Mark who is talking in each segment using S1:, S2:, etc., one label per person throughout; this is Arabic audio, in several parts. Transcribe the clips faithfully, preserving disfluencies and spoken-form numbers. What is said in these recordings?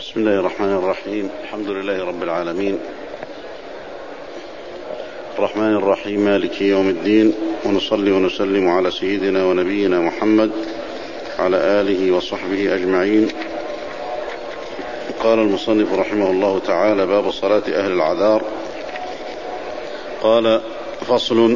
S1: بسم الله الرحمن الرحيم. الحمد لله رب العالمين، الرحمن الرحيم، مالك يوم الدين، ونصلي ونسلم على سيدنا ونبينا محمد على آله وصحبه أجمعين. قال المصنف رحمه الله تعالى: باب صلاة أهل العذار. قال: فصل.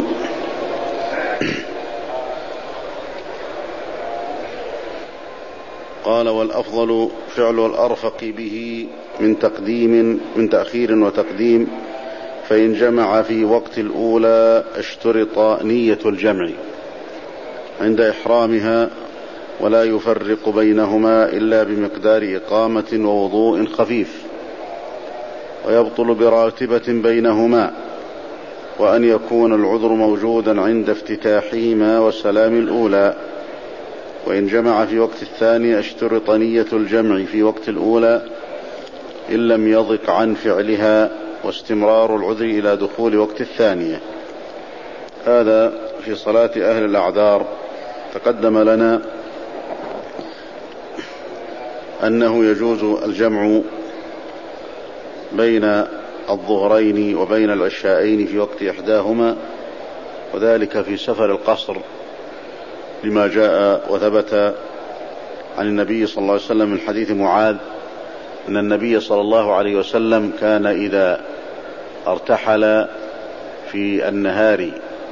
S1: قال: والأفضل فعل الأرفق به من تقديم من تأخير وتقديم، فإن جمع في وقت الأولى اشترط نية الجمع عند إحرامها، ولا يفرق بينهما إلا بمقدار إقامة ووضوء خفيف، ويبطل براتبة بينهما، وأن يكون العذر موجودا عند افتتاحهما وسلام الأولى. وإن جمع في وقت الثاني اشترط نية الجمع في وقت الأولى إن لم يضق عن فعلها، واستمرار العذر إلى دخول وقت الثانية. هذا في صلاة أهل الأعذار. تقدم لنا أنه يجوز الجمع بين الظهرين وبين العشاءين في وقت إحداهما، وذلك في سفر القصر، لما جاء وثبت عن النبي صلى الله عليه وسلم من حديث معاذ أن النبي صلى الله عليه وسلم كان إذا ارتحل في النهار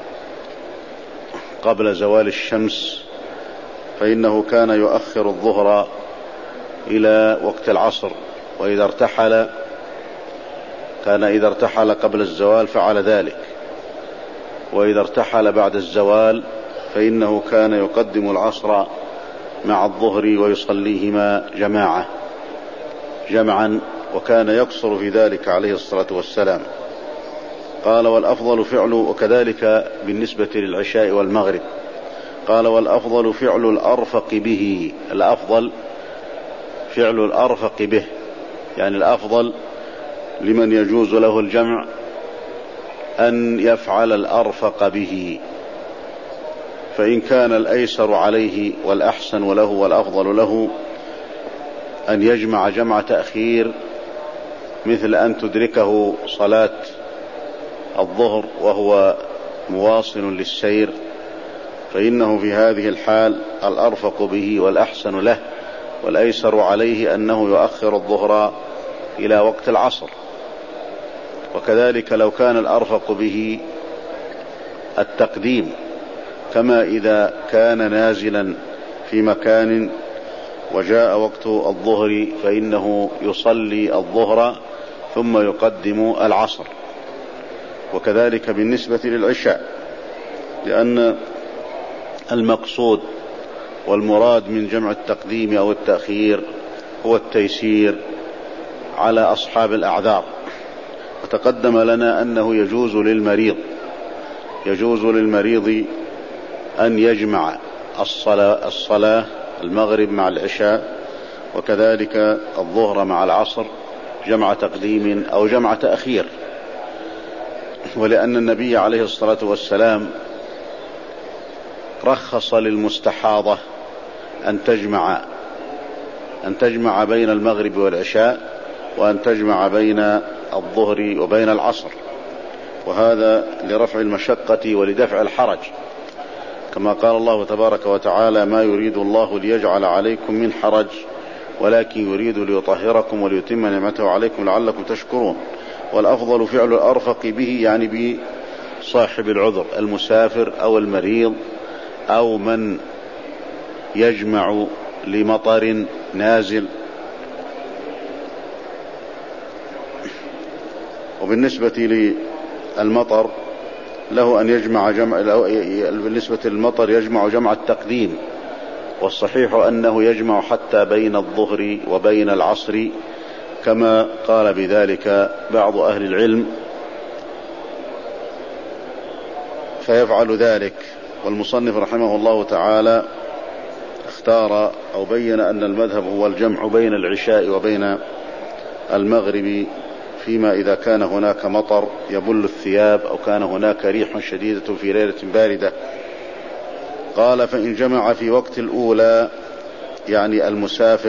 S1: قبل زوال الشمس فإنه كان يؤخر الظهر إلى وقت العصر، وإذا ارتحل كان إذا ارتحل قبل الزوال فعل ذلك، وإذا ارتحل بعد الزوال فإنه كان يقدم العصر مع الظهر ويصليهما جماعة جمعا، وكان يقصر في ذلك عليه الصلاة والسلام. قال: والأفضل فعل، وكذلك بالنسبة للعشاء والمغرب. قال: والأفضل فعل الأرفق به. الأفضل فعل الأرفق به، يعني الأفضل لمن يجوز له الجمع أن يفعل الأرفق به، فإن كان الأيسر عليه والأحسن له والأفضل له أن يجمع جمع تأخير، مثل أن تدركه صلاة الظهر وهو مواصل للسير، فإنه في هذه الحال الأرفق به والأحسن له، والأيسر عليه أنه يؤخر الظهر إلى وقت العصر. وكذلك لو كان الأرفق به التقديم، كما إذا كان نازلا في مكان وجاء وقت الظهر فإنه يصلي الظهر ثم يقدم العصر. وكذلك بالنسبة للعشاء، لأن المقصود والمراد من جمع التقديم أو التأخير هو التيسير على أصحاب الأعذار. وتقدم لنا أنه يجوز للمريض يجوز للمريض أن يجمع الصلاة, الصلاة المغرب مع العشاء، وكذلك الظهر مع العصر، جمع تقديم أو جمع تأخير. ولأن النبي عليه الصلاة والسلام رخص للمستحاضة أن تجمع أن تجمع بين المغرب والعشاء، وأن تجمع بين الظهر وبين العصر، وهذا لرفع المشقة ولدفع الحرج، كما قال الله تبارك وتعالى: ما يريد الله ليجعل عليكم من حرج ولكن يريد ليطهركم وليتم نعمته عليكم لعلكم تشكرون. والأفضل فعل الأرفق به، يعني بصاحب العذر، المسافر أو المريض أو من يجمع لمطر نازل. وبالنسبة للمطر له أن يجمع جمع بالنسبة للمطر يجمع جمع التقديم، والصحيح أنه يجمع حتى بين الظهر وبين العصر، كما قال بذلك بعض أهل العلم، فيفعل ذلك. والمصنف رحمه الله تعالى اختار أو بين أن المذهب هو الجمع بين العشاء وبين المغرب، فيما إذا كان هناك مطر يبل الثياب أو كان هناك ريح شديدة في ليلة باردة. قال: فإن جمع في وقت الأولى، يعني المسافر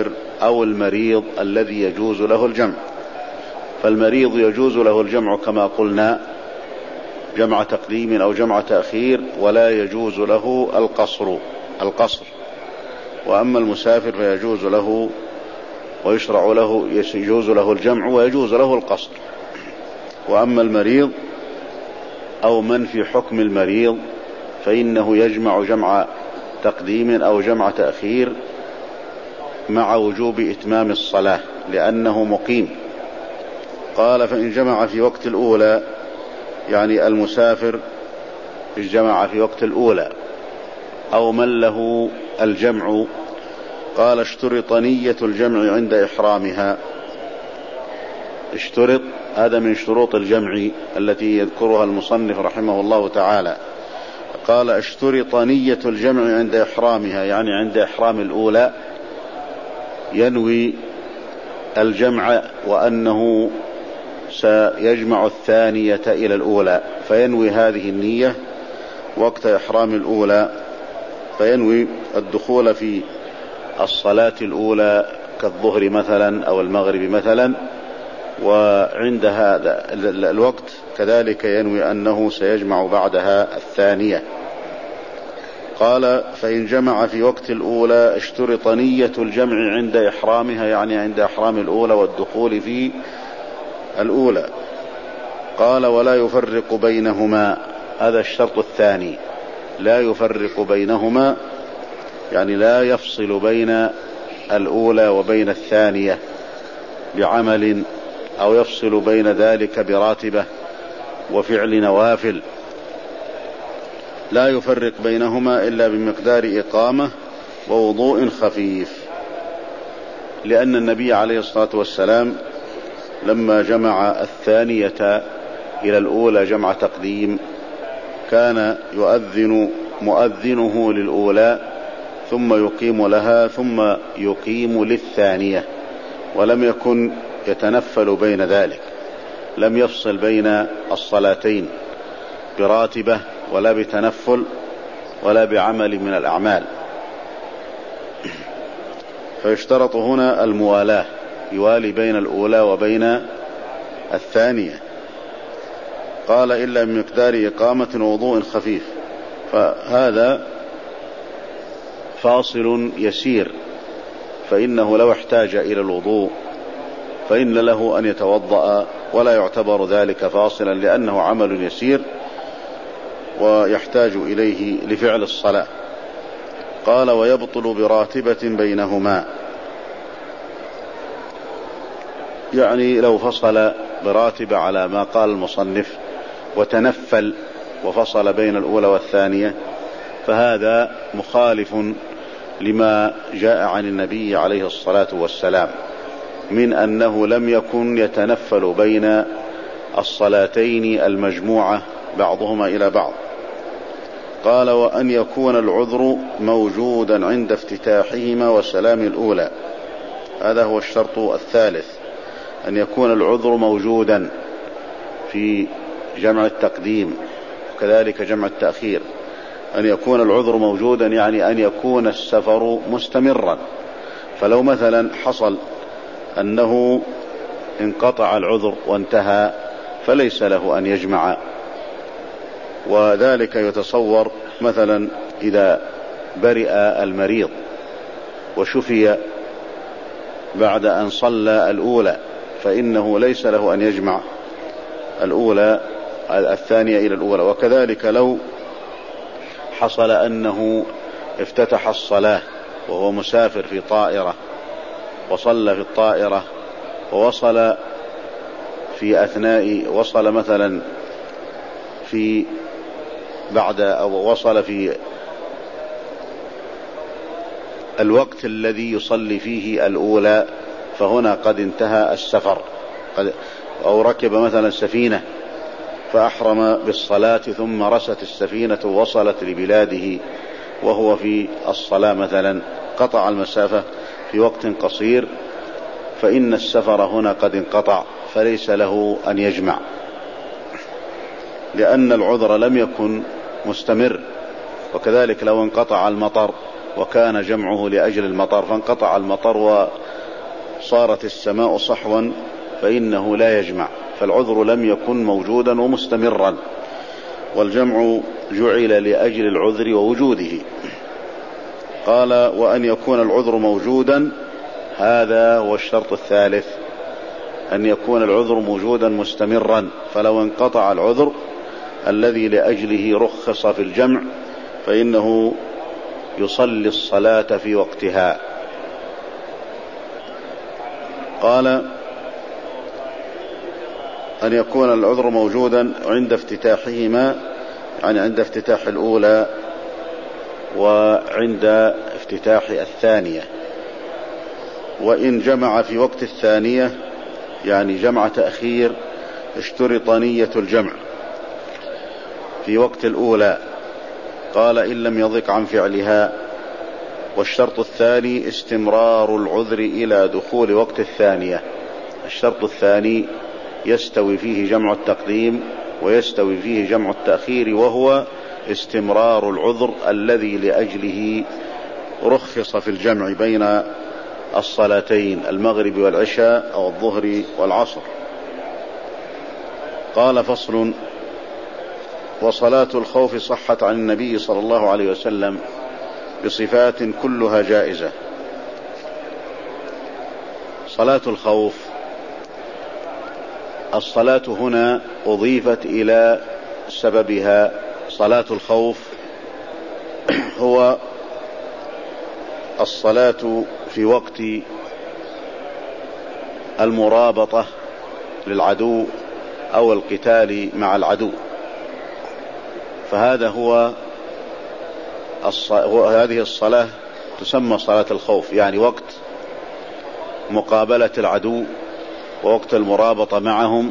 S1: أو المريض الذي يجوز له الجمع. فالمريض يجوز له الجمع كما قلنا جمع تقديم أو جمع تأخير، ولا يجوز له القصر القصر وأما المسافر فيجوز له ويشرع له يجوز له الجمع ويجوز له القصر. وأما المريض أو من في حكم المريض فإنه يجمع جمع تقديم أو جمع تأخير مع وجوب إتمام الصلاة لأنه مقيم. قال فإن جمع في وقت الأولى، يعني المسافر جمع في وقت الأولى أو من له الجمع، قال اشترط نية الجمع عند إحرامها. اشترط، هذا من شروط الجمع التي يذكرها المصنف رحمه الله تعالى. قال اشترط نية الجمع عند إحرامها، يعني عند إحرام الأولى ينوي الجمع وأنه سيجمع الثانية إلى الأولى، فينوي هذه النية وقت إحرام الأولى، فينوي الدخول في الصلاة الأولى كالظهر مثلا أو المغرب مثلا، وعند هذا الوقت كذلك ينوي أنه سيجمع بعدها الثانية. قال فإن جمع في وقت الأولى اشترط نية الجمع عند إحرامها، يعني عند إحرام الأولى والدخول في الأولى. قال ولا يفرق بينهما، هذا الشرط الثاني، لا يفرق بينهما، يعني لا يفصل بين الأولى وبين الثانية بعمل، أو يفصل بين ذلك براتبة وفعل نوافل، لا يفرق بينهما إلا بمقدار إقامة ووضوء خفيف. لأن النبي عليه الصلاة والسلام لما جمع الثانية إلى الأولى جمع تقديم كان يؤذن مؤذنه للأولى ثم يقيم لها ثم يقيم للثانية، ولم يكن يتنفل بين ذلك، لم يفصل بين الصلاتين براتبة ولا بتنفل ولا بعمل من الأعمال. فيشترط هنا الموالاة، يوالي بين الأولى وبين الثانية. قال إلا بمقدار إقامة ووضوء خفيف، فهذا فاصل يسير، فإنه لو احتاج إلى الوضوء فإن له أن يتوضأ ولا يعتبر ذلك فاصلا، لأنه عمل يسير ويحتاج إليه لفعل الصلاة. قال ويبطل براتبة بينهما، يعني لو فصل براتبة على ما قال المصنف وتنفل وفصل بين الأولى والثانية فهذا مخالف لما جاء عن النبي عليه الصلاة والسلام من أنه لم يكن يتنفل بين الصلاتين المجموعة بعضهما إلى بعض. قال وأن يكون العذر موجودا عند افتتاحهما وسلام الأولى، هذا هو الشرط الثالث، أن يكون العذر موجودا في جمع التقديم وكذلك جمع التأخير. أن يكون العذر موجودا يعني أن يكون السفر مستمرا، فلو مثلا حصل أنه انقطع العذر وانتهى فليس له أن يجمع. وذلك يتصور مثلا إذا برئ المريض وشفي بعد أن صلى الأولى فإنه ليس له أن يجمع الأولى الثانية إلى الأولى. وكذلك لو حصل أنه افتتح الصلاة وهو مسافر في طائرة وصلى في الطائرة ووصل في أثناء وصل مثلا في بعد أو وصل في الوقت الذي يصلي فيه الأولى، فهنا قد انتهى السفر، قد أو ركب مثلا سفينة فأحرم بالصلاة ثم رست السفينة ووصلت لبلاده وهو في الصلاة مثلا، قطع المسافة في وقت قصير، فإن السفر هنا قد انقطع فليس له أن يجمع، لأن العذر لم يكن مستمر. وكذلك لو انقطع المطر وكان جمعه لأجل المطر فانقطع المطر صارت السماء صحوا فإنه لا يجمع، فالعذر لم يكن موجودا ومستمرا، والجمع جعل لأجل العذر ووجوده. قال وأن يكون العذر موجودا، هذا هو الشرط الثالث، أن يكون العذر موجودا مستمرا، فلو انقطع العذر الذي لأجله رخص في الجمع فإنه يصلي الصلاة في وقتها. قال أن يكون العذر موجودا عند افتتاحهما، يعني عند افتتاح الأولى وعند افتتاح الثانية. وإن جمع في وقت الثانية يعني جمع تأخير اشترط نية الجمع في وقت الأولى. قال إن لم يضق عن فعلها. والشرط الثاني استمرار العذر إلى دخول وقت الثانية. الشرط الثاني يستوي فيه جمع التقديم ويستوي فيه جمع التأخير، وهو استمرار العذر الذي لأجله رخص في الجمع بين الصلاتين المغرب والعشاء أو الظهر والعصر. قال فصل: وصلاة الخوف صحت عن النبي صلى الله عليه وسلم بصفات كلها جائزة. صلاة الخوف، الصلاة هنا أضيفت إلى سببها. صلاة الخوف هو الصلاة في وقت المرابطة للعدو أو القتال مع العدو، فهذا هو الص... هذه الصلاة تسمى صلاة الخوف، يعني وقت مقابلة العدو ووقت المرابطة معهم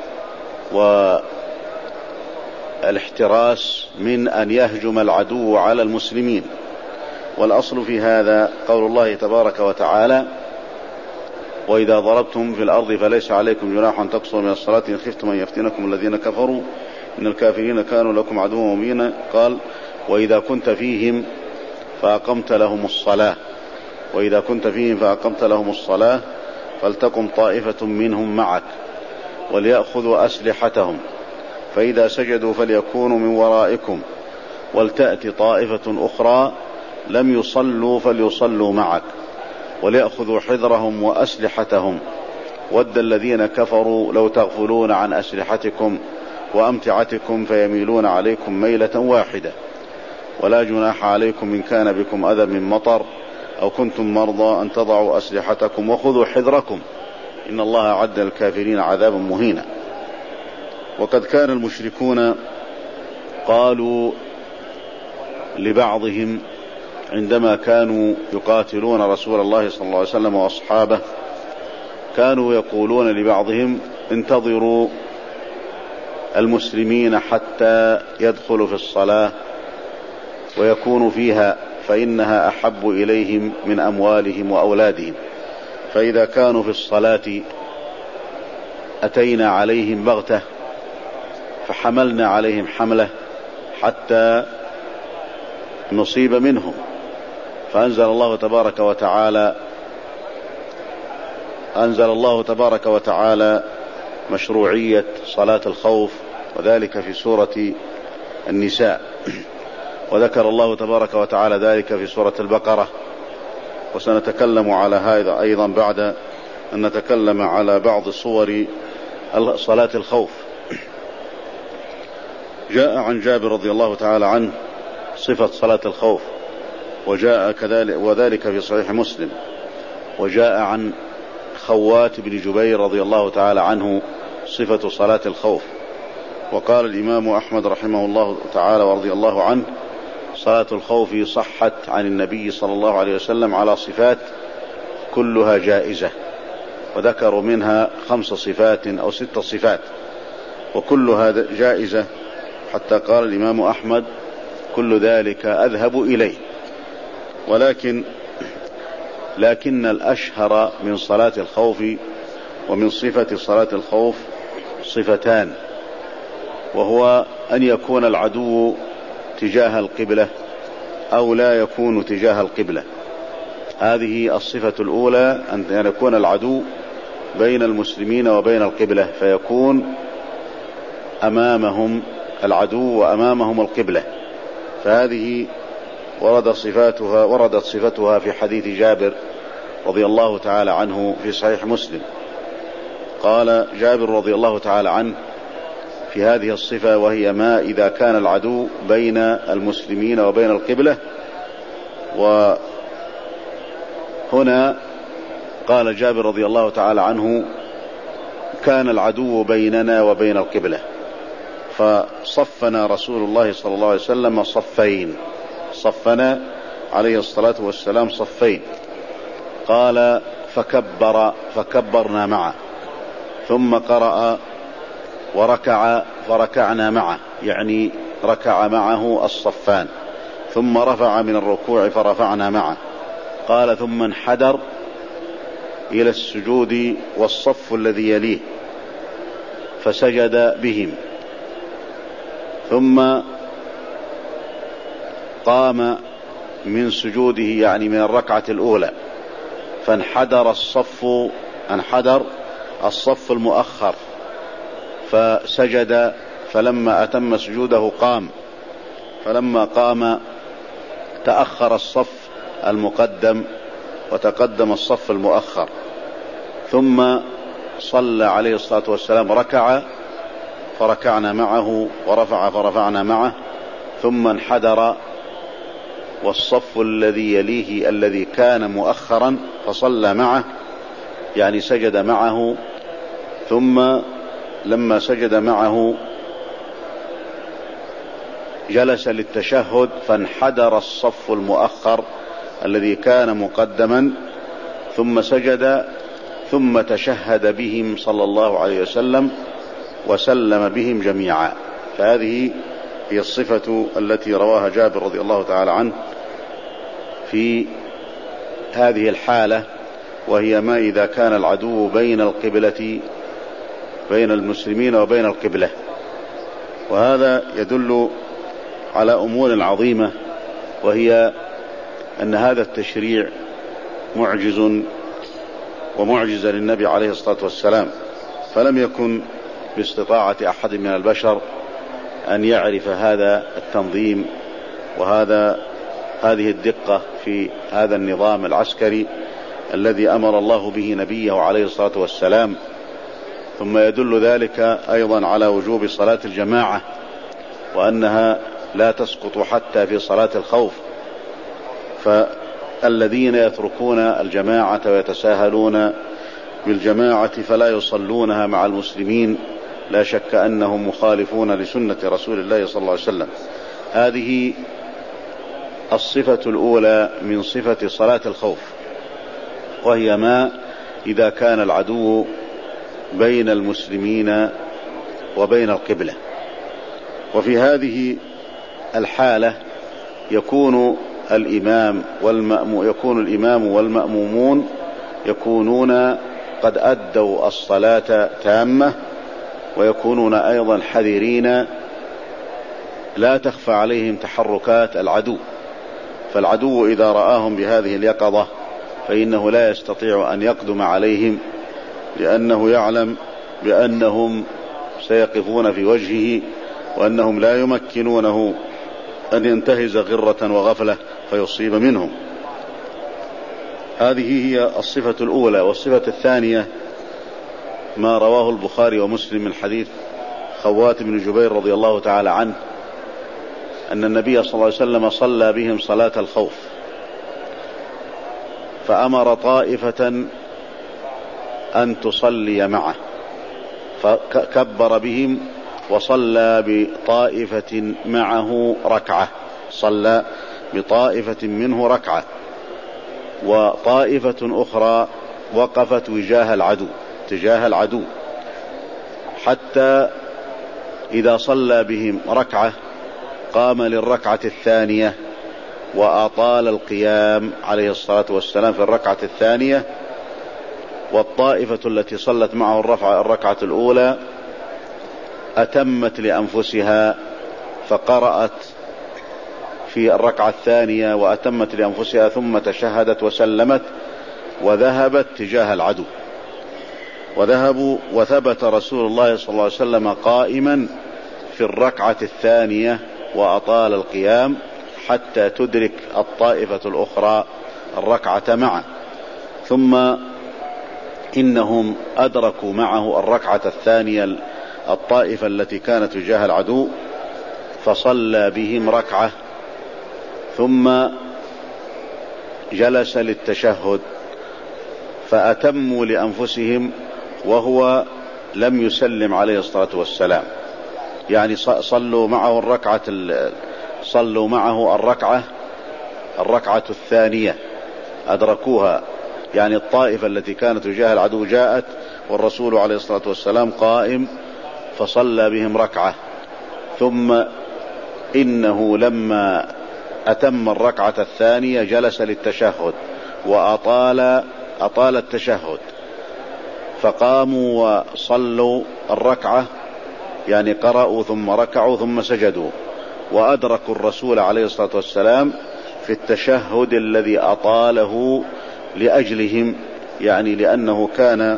S1: والاحتراس من أن يهجم العدو على المسلمين. والأصل في هذا قول الله تبارك وتعالى: وإذا ضربتم في الأرض فليس عليكم جناح أن تقصروا من الصلاة إن خفتم أن يفتنكم الذين كفروا إن الكافرين كانوا لكم عدوا مبينا. قال: وإذا كنت فيهم فأقمت لهم الصلاة وإذا كنت فيهم فأقمت لهم الصلاة فلتقم طائفة منهم معك وليأخذوا أسلحتهم فإذا سجدوا فليكونوا من ورائكم ولتأتي طائفة أخرى لم يصلوا فليصلوا معك وليأخذوا حذرهم وأسلحتهم ود الذين كفروا لو تغفلون عن أسلحتكم وأمتعتكم فيميلون عليكم ميلة واحدة ولا جناح عليكم إن كان بكم أذى من مطر أو كنتم مرضى أن تضعوا أسلحتكم وخذوا حذركم إن الله أعد للكافرين عذابا مهينا. وقد كان المشركون قالوا لبعضهم عندما كانوا يقاتلون رسول الله صلى الله عليه وسلم وأصحابه، كانوا يقولون لبعضهم: انتظروا المسلمين حتى يدخلوا في الصلاة ويكونوا فيها فإنها أحب إليهم من أموالهم وأولادهم، فإذا كانوا في الصلاة أتينا عليهم بغتة فحملنا عليهم حملة حتى نصيب منهم. فأنزل الله تبارك وتعالى أنزل الله تبارك وتعالى مشروعية صلاة الخوف، وذلك في سورة النساء، وذكر الله تبارك وتعالى ذلك في سورة البقرة، وسنتكلم على هذا أيضا بعد أن نتكلم على بعض صور صلاة الخوف. جاء عن جابر رضي الله تعالى عنه صفة صلاة الخوف، وجاء كذلك وذلك في صحيح مسلم، وجاء عن خوات بن جبير رضي الله تعالى عنه صفة صلاة الخوف. وقال الإمام أحمد رحمه الله تعالى ورضي الله عنه: صلاة الخوف صحت عن النبي صلى الله عليه وسلم على صفات كلها جائزة، وذكروا منها خمس صفات أو ست صفات وكلها جائزة، حتى قال الإمام أحمد: كل ذلك أذهب إليه. ولكن لكن الأشهر من صلاة الخوف ومن صفة صلاة الخوف صفتان، وهو أن يكون العدو تجاه القبلة أو لا يكون تجاه القبلة. هذه الصفة الأولى، أن يكون العدو بين المسلمين وبين القبلة، فيكون أمامهم العدو وأمامهم القبلة. فهذه ورد صفاتها وردت صفتها في حديث جابر رضي الله تعالى عنه في صحيح مسلم. قال جابر رضي الله تعالى عنه في هذه الصفة، وهي ما إذا كان العدو بين المسلمين وبين القبلة. وهنا قال جابر رضي الله تعالى عنه: كان العدو بيننا وبين القبلة، فصفنا رسول الله صلى الله عليه وسلم صفين، صفنا عليه الصلاة والسلام صفين. قال: فكبر فكبرنا معه، ثم قرأ وركع فركعنا معه، يعني ركع معه الصفان، ثم رفع من الركوع فرفعنا معه. قال: ثم انحدر إلى السجود والصف الذي يليه فسجد بهم، ثم قام من سجوده، يعني من الركعة الأولى، فانحدر الصف انحدر الصف المؤخر فسجد، فلما أتم سجوده قام، فلما قام تأخر الصف المقدم وتقدم الصف المؤخر، ثم صلى عليه الصلاة والسلام، ركع فركعنا معه، ورفع فرفعنا معه، ثم انحدر والصف الذي يليه الذي كان مؤخرا فصلى معه، يعني سجد معه. ثم لما سجد معه جلس للتشهد، فانحدر الصف المؤخر الذي كان مقدما، ثم سجد، ثم تشهد بهم صلى الله عليه وسلم وسلم بهم جميعا. فهذه هي الصفة التي رواها جابر رضي الله تعالى عنه في هذه الحالة، وهي ما إذا كان العدو بين القبلة بين المسلمين وبين القبلة. وهذا يدل على أمور عظيمة، وهي أن هذا التشريع معجز ومعجز للنبي عليه الصلاة والسلام، فلم يكن باستطاعة أحد من البشر أن يعرف هذا التنظيم وهذا هذه الدقة في هذا النظام العسكري الذي أمر الله به نبيه عليه الصلاة والسلام. ثم يدل ذلك أيضا على وجوب صلاة الجماعة، وأنها لا تسقط حتى في صلاة الخوف. فالذين يتركون الجماعة ويتساهلون بالجماعة فلا يصلونها مع المسلمين لا شك أنهم مخالفون لسنة رسول الله صلى الله عليه وسلم. هذه الصفة الأولى من صفة صلاة الخوف، وهي ما إذا كان العدو بين المسلمين وبين القبلة. وفي هذه الحالة يكون الإمام والمأموم يكون الإمام والمأمومون يكونون قد أدوا الصلاة تامة، ويكونون أيضا حذرين لا تخفى عليهم تحركات العدو. فالعدو إذا رآهم بهذه اليقظة فإنه لا يستطيع أن يقدم عليهم، لأنه يعلم بأنهم سيقفون في وجهه، وأنهم لا يمكنونه أن ينتهز غرة وغفلة فيصيب منهم. هذه هي الصفة الأولى. والصفة الثانية ما رواه البخاري ومسلم من حديث خوات بن جبير رضي الله تعالى عنه أن النبي صلى الله عليه وسلم صلى بهم صلاة الخوف، فأمر طائفة أن تصلي معه، فكبر بهم وصلى بطائفة معه ركعة، صلى بطائفة منه ركعة، وطائفة أخرى وقفت وجاه العدو تجاه العدو، حتى إذا صلى بهم ركعة قام للركعة الثانية وأطال القيام عليه الصلاة والسلام في الركعة الثانية. والطائفة التي صلت معه الرفع الركعة الأولى أتمت لأنفسها، فقرأت في الركعة الثانية وأتمت لأنفسها ثم تشهدت وسلمت وذهبت تجاه العدو، وذهبوا وثبت رسول الله صلى الله عليه وسلم قائما في الركعة الثانية وأطال القيام حتى تدرك الطائفة الأخرى الركعة معه، ثم إنهم أدركوا معه الركعة الثانية الطائفة التي كانت تجاه العدو، فصلى بهم ركعة ثم جلس للتشهد فأتموا لأنفسهم وهو لم يسلم عليه الصلاة والسلام، يعني صلوا معه الركعة صلوا معه الركعة الركعة الثانية أدركوها، يعني الطائفة التي كانت تجاه العدو جاءت والرسول عليه الصلاة والسلام قائم فصلى بهم ركعة، ثم إنه لما أتم الركعة الثانية جلس للتشهد وأطال أطال التشهد، فقاموا وصلوا الركعة، يعني قرأوا ثم ركعوا ثم سجدوا، وأدركوا الرسول عليه الصلاة والسلام في التشهد الذي أطاله لأجلهم، يعني لأنه كان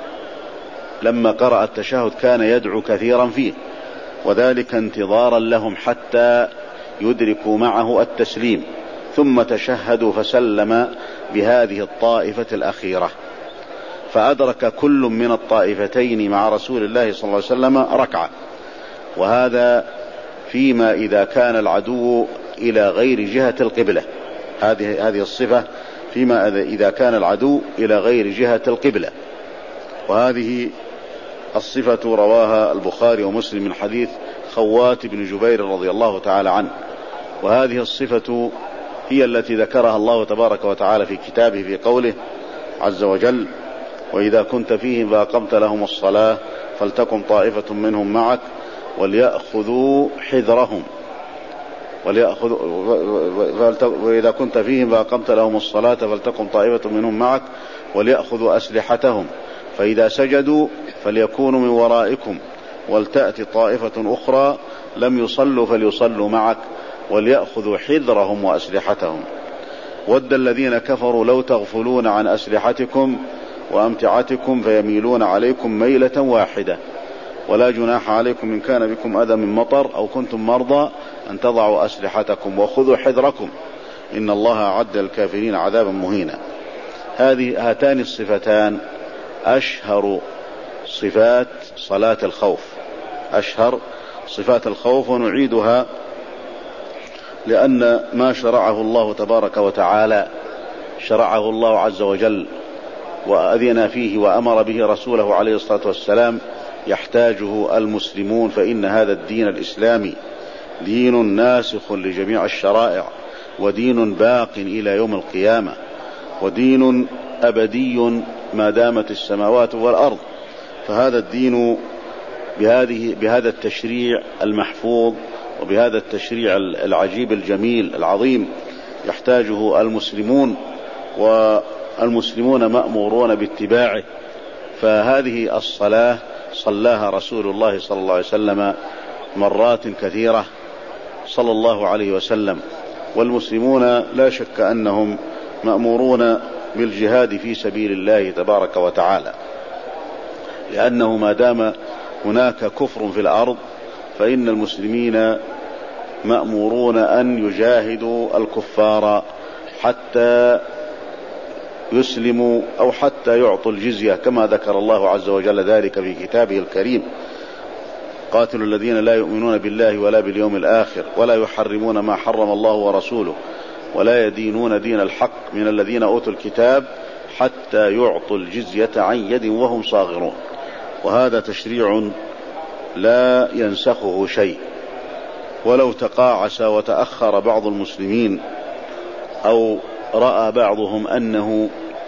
S1: لما قرأ التشهد كان يدعو كثيرا فيه، وذلك انتظارا لهم حتى يدركوا معه التسليم، ثم تشهدوا فسلم بهذه الطائفة الأخيرة، فأدرك كل من الطائفتين مع رسول الله صلى الله عليه وسلم ركعة. وهذا فيما إذا كان العدو إلى غير جهة القبلة، هذه هذه الصفة فيما إذا كان العدو إلى غير جهة القبلة، وهذه الصفة رواها البخاري ومسلم من حديث خوات بن جبير رضي الله تعالى عنه. وهذه الصفة هي التي ذكرها الله تبارك وتعالى في كتابه في قوله عز وجل: وإذا كنت فيهم فأقمت لهم الصلاة فلتكن طائفة منهم معك وليأخذوا حذرهم وليأخذوا وإذا كنت فيهم فأقمت لهم الصلاة فلتكن طائفة منهم معك وليأخذوا أسلحتهم فإذا سجدوا فليكونوا من ورائكم ولتأتي طائفة أخرى لم يصلوا فليصلوا معك وليأخذوا حذرهم وأسلحتهم ود الذين كفروا لو تغفلون عن أسلحتكم وأمتعتكم فيميلون عليكم ميلة واحدة ولا جناح عليكم إن كان بكم أذى من مطر أو كنتم مرضى أن تضعوا أسلحتكم وخذوا حذركم إن الله أعد للكافرين عذابا مهينا. هذه هاتان الصفتان أشهر صفات صلاة الخوف، أشهر صفات الخوف، ونعيدها لأن ما شرعه الله تبارك وتعالى شرعه الله عز وجل وأذن فيه وأمر به رسوله عليه الصلاة والسلام يحتاجه المسلمون، فإن هذا الدين الإسلامي دين ناسخ لجميع الشرائع ودين باق إلى يوم القيامة ودين أبدي ما دامت السماوات والأرض. فهذا الدين بهذه بهذا التشريع المحفوظ وبهذا التشريع العجيب الجميل العظيم يحتاجه المسلمون، والمسلمون مأمورون باتباعه. فهذه الصلاة صلاها رسول الله صلى الله عليه وسلم مرات كثيرة صلى الله عليه وسلم، والمسلمون لا شك أنهم مأمورون بالجهاد في سبيل الله تبارك وتعالى، لأنه ما دام هناك كفر في الأرض فإن المسلمين مأمورون أن يجاهدوا الكفار حتى يسلموا أو حتى يعطوا الجزية، كما ذكر الله عز وجل ذلك في كتابه الكريم: قاتلوا الذين لا يؤمنون بالله ولا باليوم الآخر ولا يحرمون ما حرم الله ورسوله ولا يدينون دين الحق من الذين أوتوا الكتاب حتى يعطوا الجزية عن يد وهم صاغرون. وهذا تشريع لا ينسخه شيء، ولو تقاعس وتأخر بعض المسلمين أو رأى بعضهم أنه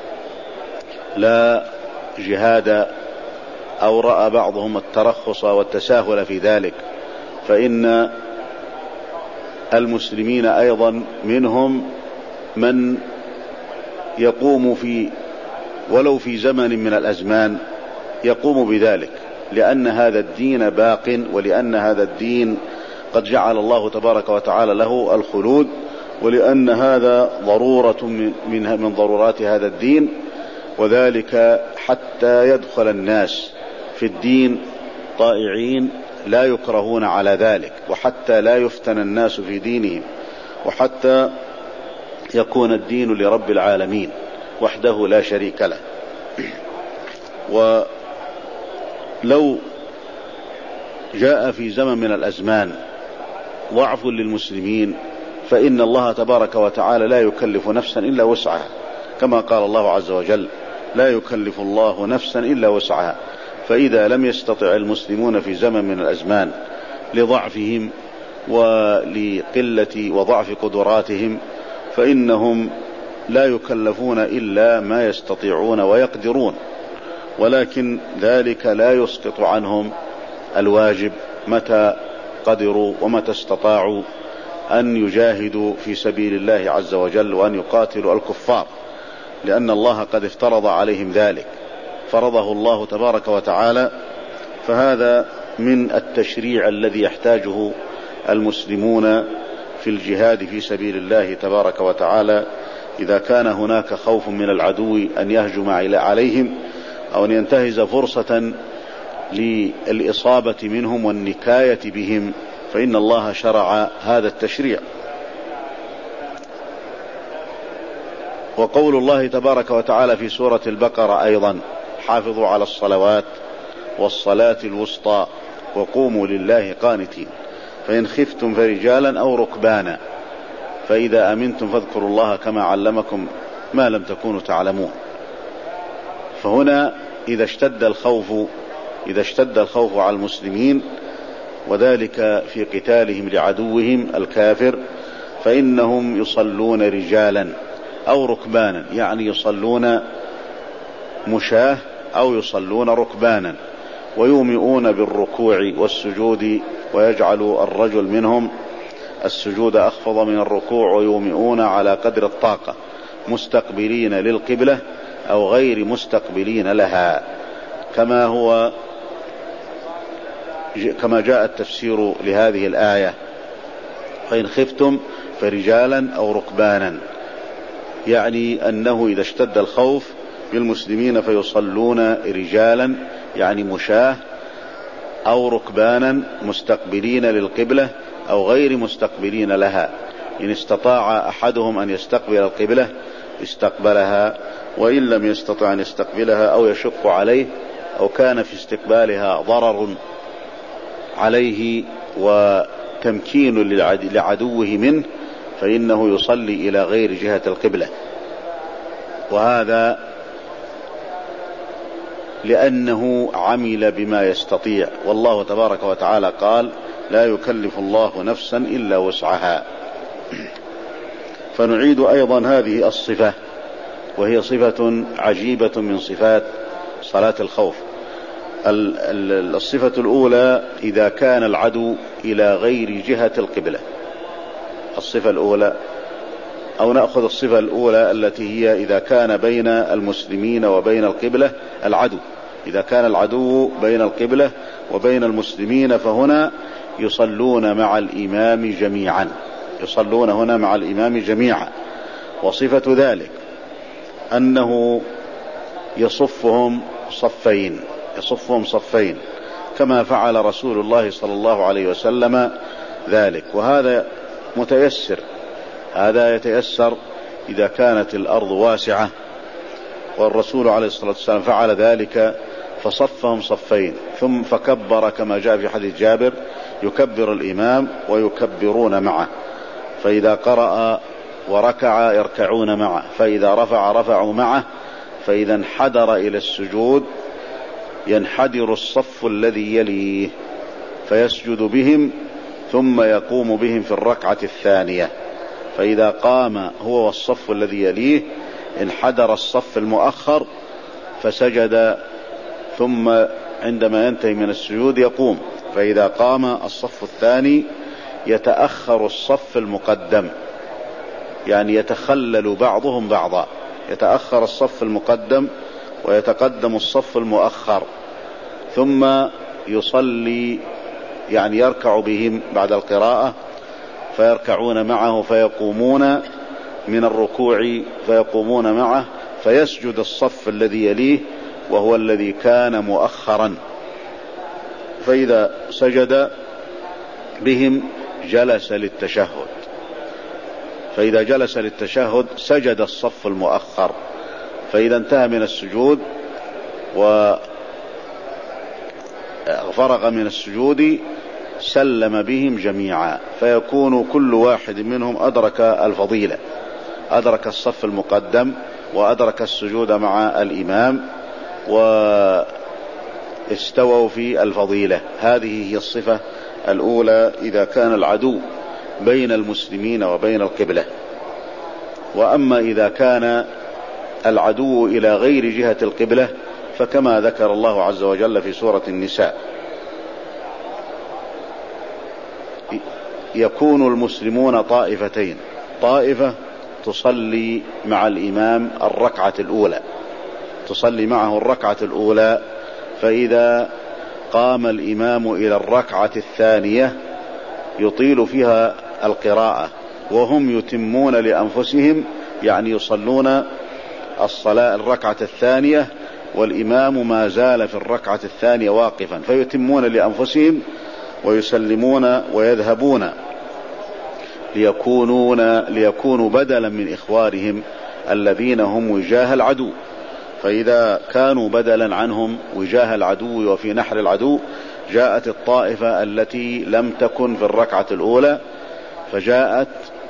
S1: لا جهاد أو رأى بعضهم الترخص والتساهل في ذلك، فإن المسلمين أيضا منهم من يقوم في ولو في زمن من الأزمان يقوم بذلك، لأن هذا الدين باق ولأن هذا الدين قد جعل الله تبارك وتعالى له الخلود، ولأن هذا ضرورة من من ضرورات هذا الدين، وذلك حتى يدخل الناس في الدين طائعين لا يكرهون على ذلك، وحتى لا يفتن الناس في دينهم، وحتى يكون الدين لرب العالمين وحده لا شريك له. ولو جاء في زمن من الأزمان ضعف للمسلمين فإن الله تبارك وتعالى لا يكلف نفسا إلا وسعها، كما قال الله عز وجل: لا يكلف الله نفسا إلا وسعها. فإذا لم يستطع المسلمون في زمن من الأزمان لضعفهم ولقلة وضعف قدراتهم فإنهم لا يكلفون إلا ما يستطيعون ويقدرون، ولكن ذلك لا يسقط عنهم الواجب متى قدروا ومتى استطاعوا أن يجاهدوا في سبيل الله عز وجل وأن يقاتلوا الكفار، لأن الله قد افترض عليهم ذلك، فرضه الله تبارك وتعالى. فهذا من التشريع الذي يحتاجه المسلمون في الجهاد في سبيل الله تبارك وتعالى، إذا كان هناك خوف من العدو أن يهجم عليهم أو أن ينتهز فرصة للإصابة منهم والنكاية بهم، فإن الله شرع هذا التشريع. وقول الله تبارك وتعالى في سورة البقرة أيضا: حافظوا على الصلوات والصلاة الوسطى وقوموا لله قانتين فإن خفتم فرجالا أو ركبانا فإذا أمنتم فاذكروا الله كما علمكم ما لم تكونوا تعلمون. فهنا إذا اشتد الخوف إذا اشتد الخوف على المسلمين وذلك في قتالهم لعدوهم الكافر فإنهم يصلون رجالا أو ركبانا، يعني يصلون مشاه أو يصلون ركبانا، ويومئون بالركوع والسجود، ويجعل الرجل منهم السجود أخفض من الركوع، ويومئون على قدر الطاقة مستقبلين للقبلة أو غير مستقبلين لها، كما هو كما جاء التفسير لهذه الآية: فإن خفتم فرجالا أو ركبانا، يعني أنه إذا اشتد الخوف بالمسلمين فيصلون رجالا يعني مشاه أو ركبانا مستقبلين للقبلة أو غير مستقبلين لها. إن استطاع أحدهم أن يستقبل القبلة استقبلها، وإن لم يستطع أن يستقبلها أو يشق عليه أو كان في استقبالها ضرر عليه وتمكين لعدوه منه فإنه يصلي إلى غير جهة القبلة. وهذا لأنه عمل بما يستطيع، والله تبارك وتعالى قال: لا يكلف الله نفسا إلا وسعها. فنعيد أيضا هذه الصفة، وهي صفة عجيبة من صفات صلاة الخوف. الصفة الأولى: إذا كان العدو إلى غير جهة القبلة. الصفة الأولى، أو نأخذ الصفة الأولى التي هي إذا كان بين المسلمين وبين القبلة العدو، إذا كان العدو بين القبلة وبين المسلمين فهنا يصلون مع الإمام جميعا، يصلون هنا مع الإمام جميعا. وصفة ذلك أنه يصفهم صفين يصفهم صفين كما فعل رسول الله صلى الله عليه وسلم ذلك. وهذا متيسر، هذا يتيسر إذا كانت الأرض واسعة، والرسول عليه الصلاة والسلام فعل ذلك فصفهم صفين، ثم فكبر كما جاء في حديث جابر: يكبر الإمام ويكبرون معه، فإذا قرأ وركع يركعون معه، فإذا رفع رفعوا معه، فإذا انحدر إلى السجود ينحدر الصف الذي يليه فيسجد بهم ثم يقوم بهم في الركعة الثانية. فإذا قام هو والصف الذي يليه انحدر الصف المؤخر فسجد، ثم عندما ينتهي من السجود يقوم. فإذا قام الصف الثاني يتأخر الصف المقدم، يعني يتخلل بعضهم بعضا، يتأخر الصف المقدم ويتقدم الصف المؤخر، ثم يصلي يعني يركع بهم بعد القراءة فيركعون معه فيقومون من الركوع فيقومون معه، فيسجد الصف الذي يليه وهو الذي كان مؤخرا، فإذا سجد بهم جلس للتشهد، فإذا جلس للتشهد سجد الصف المؤخر، فإذا انتهى من السجود وفرغ من السجود سلم بهم جميعا، فيكون كل واحد منهم أدرك الفضيلة، أدرك الصف المقدم وأدرك السجود مع الإمام واستووا في الفضيلة. هذه هي الصفة الأولى إذا كان العدو بين المسلمين وبين القبلة. وأما إذا كان العدو إلى غير جهة القبلة فكما ذكر الله عز وجل في سورة النساء: يكون المسلمون طائفتين، طائفة تصلي مع الإمام الركعة الأولى، تصلي معه الركعة الأولى، فإذا قام الإمام إلى الركعة الثانية يطيل فيها القراءة وهم يتمون لأنفسهم، يعني يصلون الصلاة الركعة الثانية والإمام ما زال في الركعة الثانية واقفا، فيتمون لأنفسهم ويسلمون ويذهبون ليكونون ليكونوا بدلا من إخوانهم الذين هم وجاه العدو. فإذا كانوا بدلا عنهم وجاه العدو وفي نحر العدو جاءت الطائفة التي لم تكن في الركعة الأولى فجاءت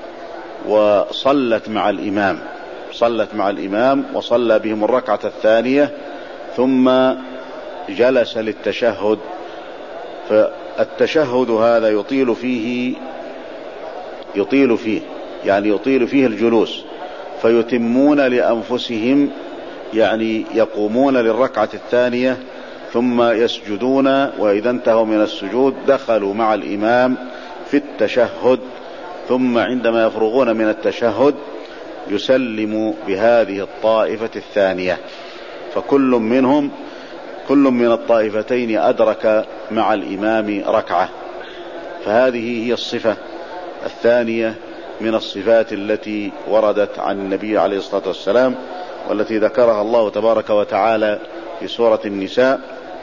S1: وصلت مع الإمام، صلت مع الإمام وصلى بهم الركعة الثانية ثم جلس للتشهد. فالتشهد هذا يطيل فيه يطيل فيه يعني يطيل فيه الجلوس، فيتمون لأنفسهم، يعني يقومون للركعة الثانية ثم يسجدون، وإذا انتهوا من السجود دخلوا مع الإمام في التشهد، ثم عندما يفرغون من التشهد يسلم بهذه الطائفة الثانية، فكل منهم كل من الطائفتين أدرك مع الإمام ركعة. فهذه هي الصفة الثانية من الصفات التي وردت عن النبي عليه الصلاة والسلام والتي ذكرها الله تبارك وتعالى في سورة النساء،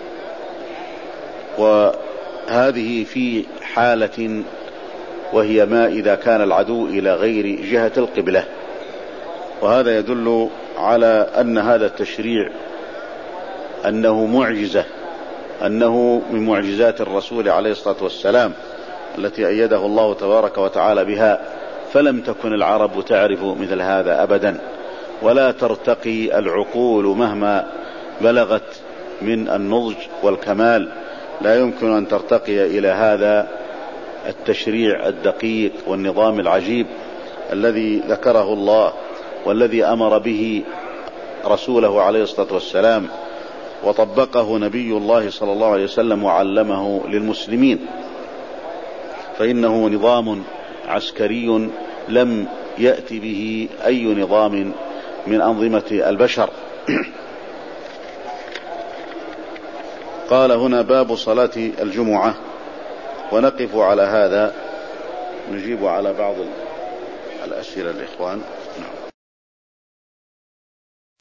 S1: وهذه في حالة وهي ما إذا كان العدو إلى غير جهة القبلة. وهذا يدل على أن هذا التشريع أنه معجزة، أنه من معجزات الرسول عليه الصلاة والسلام التي أيده الله تبارك وتعالى بها، فلم تكن العرب تعرف مثل هذا أبدا، ولا ترتقي العقول مهما بلغت من النضج والكمال، لا يمكن أن ترتقي إلى هذا التشريع الدقيق والنظام العجيب الذي ذكره الله والذي أمر به رسوله عليه الصلاة والسلام وطبقه نبي الله صلى الله عليه وسلم وعلمه للمسلمين. فإنه نظام عسكري لم يأتي به أي نظام من أنظمة البشر. قال هنا: باب صلاة الجمعة. ونقف على هذا، نجيب على بعض الأسئلة الإخوان.